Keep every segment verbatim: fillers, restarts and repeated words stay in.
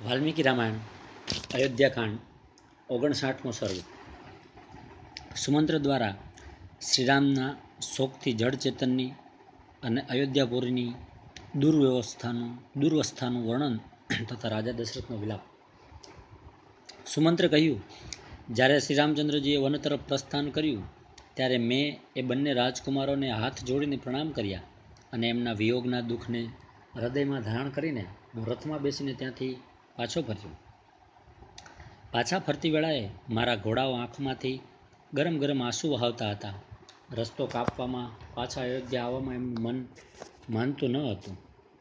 વાલ્મીકી રામાયણ અયોધ્યાકાંડ ઓગણસાઠમો સર્ગ. સુમંત્ર દ્વારા શ્રીરામના શોકથી જડ ચેતનની અને અયોધ્યાપુરીની દુર્વ્યવસ્થાનું દુર્વસ્થાનું વર્ણન તથા રાજા દશરથનો વિલાપ. સુમંત્રે કહ્યું, જ્યારે શ્રીરામચંદ્રજીએ વન તરફ પ્રસ્થાન કર્યું ત્યારે મેં એ બંને રાજકુમારોને હાથ જોડીને પ્રણામ કર્યા અને એમના વિયોગના દુઃખને હૃદયમાં ધારણ કરીને હું રથમાં બેસીને ત્યાંથી પાછો ફર્યો. પાછા ફરતી વેળાએ મારા ઘોડાઓ આંખમાંથી ગરમ ગરમ આંસુ વહાવતા હતા. રસ્તો કાપવામાં, પાછા અયોધ્યા આવવામાં એમનું મન માનતું ન હતું.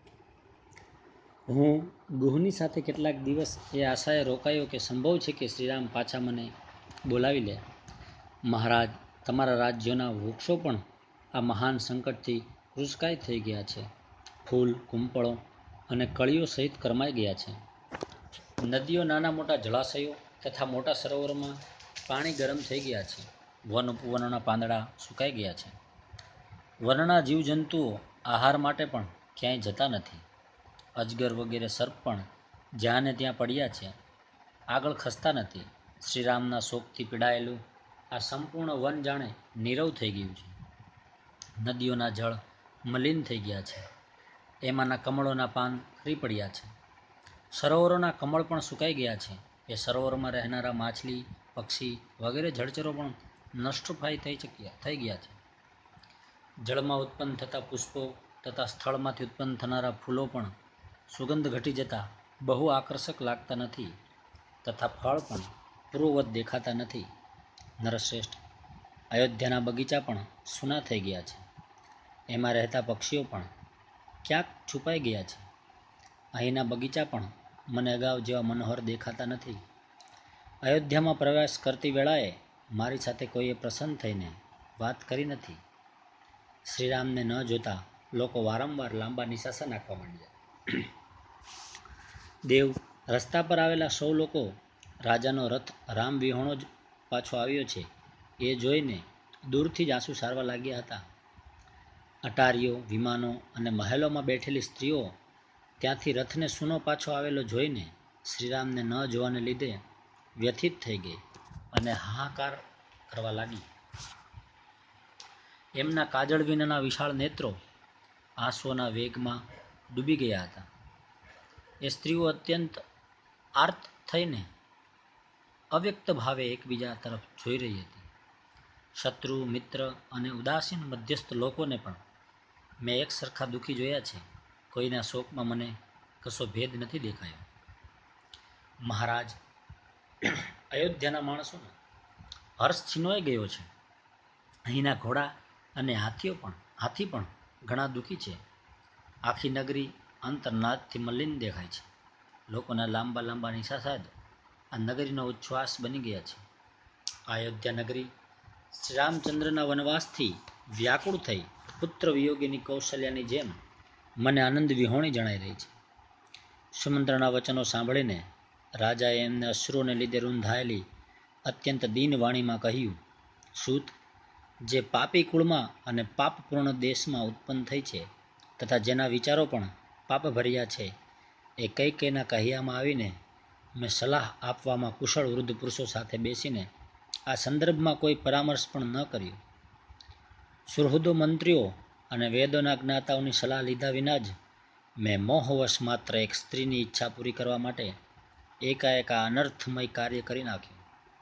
હું ગુહની સાથે કેટલાક દિવસ એ આશાએ રોકાયો કે સંભવ છે કે શ્રીરામ પાછા મને બોલાવી લે. મહારાજ, તમારા રાજ્યોના વૃક્ષો પણ આ મહાન સંકટથી કૃશકાય થઈ ગયા છે. ફૂલ, કુંપળો અને કળીઓ સહિત કરમાઈ ગયા છે. નદીઓ, નાના મોટા જળાશયો તથા મોટા સરોવરોમાં પાણી ગરમ થઈ ગયા છે. વન ઉપવનોના પાંદડા સુકાઈ ગયા છે. વનના જીવજંતુઓ આહાર માટે પણ ક્યાંય જતા નથી. અજગર વગેરે સર્પ પણ જ્યાં ને ત્યાં પડ્યા છે, આગળ ખસતા નથી. શ્રીરામના શોકથી પીડાયેલું આ સંપૂર્ણ વન જાણે નીરવ થઈ ગયું છે. નદીઓના જળ મલિન થઈ ગયા છે, એમાંના કમળોના પાન ખરી પડ્યા છે. સરોવરોના કમળ પણ સુકાઈ ગયા છે. એ સરોવરમાં રહેનારા માછલી, પક્ષી વગેરે જળચરો પણ નષ્ટપ્રાય થઈ ચક્યા થઈ ગયા છે. જળમાં ઉત્પન્ન થતા પુષ્પો તથા સ્થળમાંથી ઉત્પન્ન થનારા ફૂલો પણ સુગંધ ઘટી જતા બહુ આકર્ષક લાગતા નથી તથા ફળ પણ પૂર્વવત દેખાતા નથી. નરશ્રેષ્ઠ, અયોધ્યાના બગીચા પણ સૂના થઈ ગયા છે. એમાં રહેતા પક્ષીઓ પણ ક્યાંક છુપાઈ ગયા છે. અહીંના બગીચા પણ મને અગાઉ જેવા મનોહર દેખાતા નથી. અયોધ્યામાં પ્રવેશ કરતી વેળાએ મારી સાથે કોઈએ પ્રસન્ન થઈને વાત કરી નથી. શ્રીરામને ન જોતા લોકો વારંવાર લાંબા નિશાસા નાખવા માંડ્યા. દેવ, રસ્તા પર આવેલા સૌ લોકો રાજાનો રથ રામ વિહોણો જ પાછો આવ્યો છે એ જોઈને દૂરથી જ આંસુ સારવા લાગ્યા હતા. અટારીઓ, વિમાનો અને મહેલોમાં બેઠેલી સ્ત્રીઓ ત્યાંથી રથને સૂનો પાછો આવેલો જોઈને શ્રીરામને ન જોવાને લીધે વ્યથિત થઈ ગઈ અને હાહાકાર કરવા લાગી. એમના કાજળ વિનાના વિશાળ નેત્રો આંસુઓના વેગમાં ડૂબી ગયા હતા. એ સ્ત્રીઓ અત્યંત આર્ત થઈને અવ્યક્ત ભાવે એકબીજા તરફ જોઈ રહી હતી. શત્રુ, મિત્ર અને ઉદાસીન મધ્યસ્થ લોકોને પણ મેં એક સરખા દુઃખી જોયા છે. કોઈના શોકમાં મને કશો ભેદ નથી દેખાયો. મહારાજ, અયોધ્યાના માણસોનો હર્ષ છીનવાઈ ગયો છે. અહીંના ઘોડા અને હાથીઓ પણ હાથી પણ ઘણા દુઃખી છે. આખી નગરી અંતરનાદથી મલિન દેખાય છે. લોકોના લાંબા લાંબા નિશાસા જ આ નગરીનો ઉચ્છ્વાસ બની ગયા છે. આ અયોધ્યા નગરી શ્રીરામચંદ્રના વનવાસથી વ્યાકુળ થઈ પુત્ર વિયોગીની કૌશલ્યાની જેમ મને આનંદ વિહોણી જણાઈ રહી છે. સુમંત્રના વચનો સાંભળીને રાજાએ એમને અશ્રુઓને લીધે રૂંધાયેલી અત્યંત દીન વાણીમાં કહ્યું, સૂત, જે પાપી કુળમાં અને પાપપૂર્ણ દેશમાં ઉત્પન્ન થઈ છે તથા જેના વિચારો પણ પાપ ભર્યા છે, એ કૈકેયીના કહ્યામાં આવીને મેં સલાહ આપવામાં કુશળ વૃદ્ધ પુરુષો સાથે બેસીને આ સંદર્ભમાં કોઈ પરામર્શ પણ ન કર્યો. સુહૃદો મંત્રીઓ અને વેદોના જ્ઞાતાઓની સલાહ લીધા વિના જ મેં મોહવશ માત્ર એક સ્ત્રીની ઈચ્છા પૂરી કરવા માટે એકાએક આ અનર્થમય કાર્ય કરી નાખ્યું.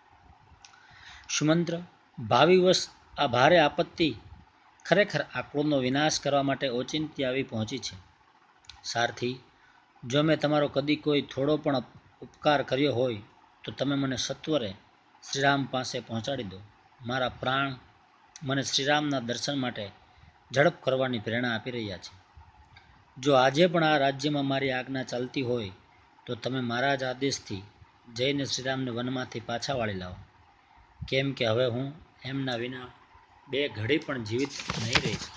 સુમંત્ર, ભાવિવશ આ ભારે આપત્તિ ખરેખર આ કુળનો વિનાશ કરવા માટે ઓચિંતી આવી પહોંચી છે. સારથી, જો મેં તમારો કદી કોઈ થોડો પણ ઉપકાર કર્યો હોય તો તમે મને સત્વરે શ્રીરામ પાસે પહોંચાડી દો. મારા પ્રાણ મને શ્રીરામના દર્શન માટે ઝડપ કરવાની પ્રેરણા આપી રહ્યા છે. જો આજે પણ આ રાજ્યમાં મારી આજ્ઞા ચાલતી હોય તો તમે મારા જ આદેશથી જઈને શ્રીરામને વનમાંથી પાછા વાળી લાવો. કેમ કે હવે હું એમના વિના બે ઘડી પણ જીવિત નહીં રહી શકું.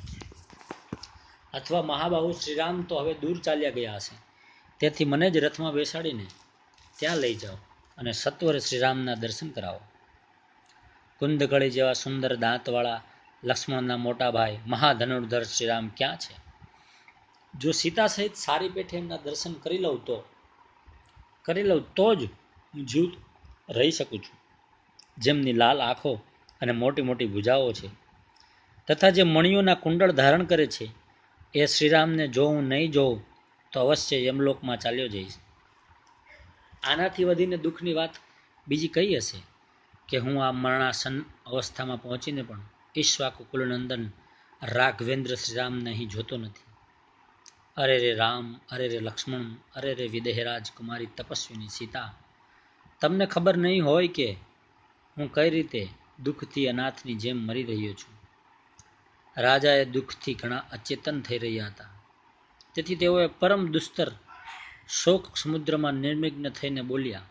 અથવા મહાબાહુ શ્રીરામ તો હવે દૂર ચાલ્યા ગયા હશે. તેથી મને જ રથમાં બેસાડીને ત્યાં લઈ જાઓ અને સત્વરે શ્રીરામના દર્શન કરાવો. કુંદકળી જેવા સુંદર દાંતવાળા લક્ષ્મણના મોટા ભાઈ મહાધનુર્ધર શ્રીરામ ક્યાં છે? જો સીતા સહિત સારી પેઠે એમના દર્શન કરી લઉં તો કરી લઉં તો જ હું જીવ રહી શકું છું. જેમની લાલ આંખો અને મોટી મોટી ભુજાઓ છે તથા જે મણિયોના કુંડળ ધારણ કરે છે એ શ્રીરામને જો હું નહીં જોઉં તો અવશ્ય યમલોકમાં ચાલ્યો જઈશ. આનાથી વધીને દુઃખની વાત બીજી કઈ હશે કે હું આ મરણાસન્ન અવસ્થામાં પહોંચીને પણ ઈક્ષ્વાકુ કુલનંદન રાઘવેન્દ્ર શ્રીરામને અહીં જોતો નથી. અરે રે રામ, અરે રે લક્ષ્મણ, અરે રે વિદેહરાજ કુમારી તપસ્વીની સીતા, તમને ખબર નહીં હોય કે હું કઈ રીતે દુઃખથી અનાથની જેમ મરી રહ્યો છું. રાજાએ દુઃખથી ઘણા અચેતન થઈ રહ્યા હતા. તેથી તેઓએ પરમ દુસ્તર શોક સમુદ્રમાં નિર્વિઘ્ન થઈને બોલ્યા,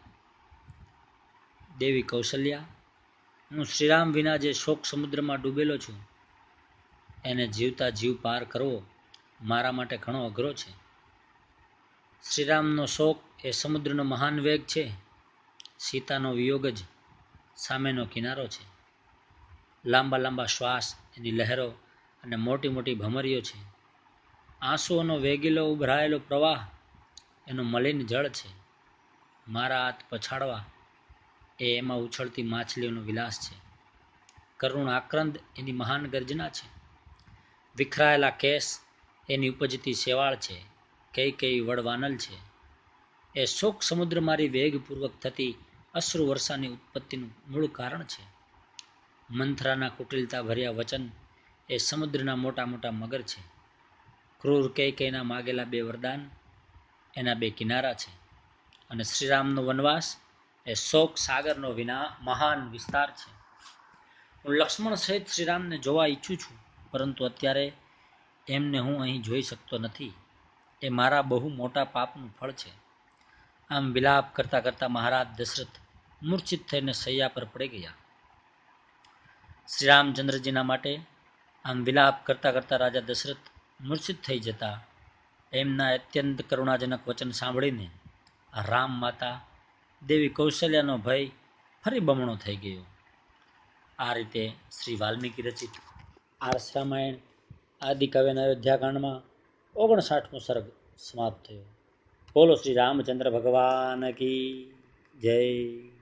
દેવી કૌશલ્યા, હું શ્રીરામ વિના જે શોક સમુદ્રમાં ડૂબેલો છું એને જીવતા જીવ પાર કરવો મારા માટે ઘણો અઘરો છે. શ્રીરામનો શોક એ સમુદ્રનો મહાન વેગ છે. સીતાનો વિયોગ જ સામેનો કિનારો છે. લાંબા લાંબા શ્વાસ, એની લહેરો અને મોટી મોટી ભમરીઓ છે. આંસુઓનો વેગીલો ઉભરાયેલો પ્રવાહ એનો મલિન જળ છે. મારા હાથ પછાડવા એ એમાં ઉછળતી માછલીઓનો વિલાસ છે. કરુણ આક્રંદ એની મહાન ગર્જના છે. વિખરાયેલા કેસ એની ઉપજતી શેવાળ છે. કઈ કઈ વડવાનલ છે. એ શોક સમુદ્ર મારી વેગપૂર્વક થતી અશ્રુ વર્ષાની ઉત્પત્તિનું મૂળ કારણ છે. મંથરાના કુટિલતા ભર્યા વચન એ સમુદ્રના મોટા મોટા મગર છે. ક્રૂર કઈ કઈના માગેલા બે વરદાન એના બે કિનારા છે. અને શ્રીરામનો વનવાસ એ શોક સાગરનો વિના મહાન વિસ્તાર છે. હું લક્ષ્મણ સહિત શ્રીરામને જોવા ઈચ્છું છું, પરંતુ અત્યારે એમને હું અહીં જોઈ શકતો નથી. એ મારા બહુ મોટા પાપનું ફળ છે. આમ વિલાપ કરતા કરતા મહારાજ દશરથ મૂર્છિત થઈને સૈયા પર પડી ગયા. શ્રીરામચંદ્રજીના માટે આમ વિલાપ કરતા કરતા રાજા દશરથ મૂર્છિત થઈ જતા એમના અત્યંત કરુણાજનક વચન સાંભળીને આ રામ માતા દેવી કૌશલ્યાનો ભય ફરી બમણો થઈ ગયો. આ રીતે શ્રી વાલ્મીકી રચિત આર્ષ રામાયણ આદિકાવ્યના અયોધ્યાકાંડમાં ઓગણસાઠમો સર્ગ સમાપ્ત થયો. બોલો શ્રી રામચંદ્ર ભગવાન કી જય.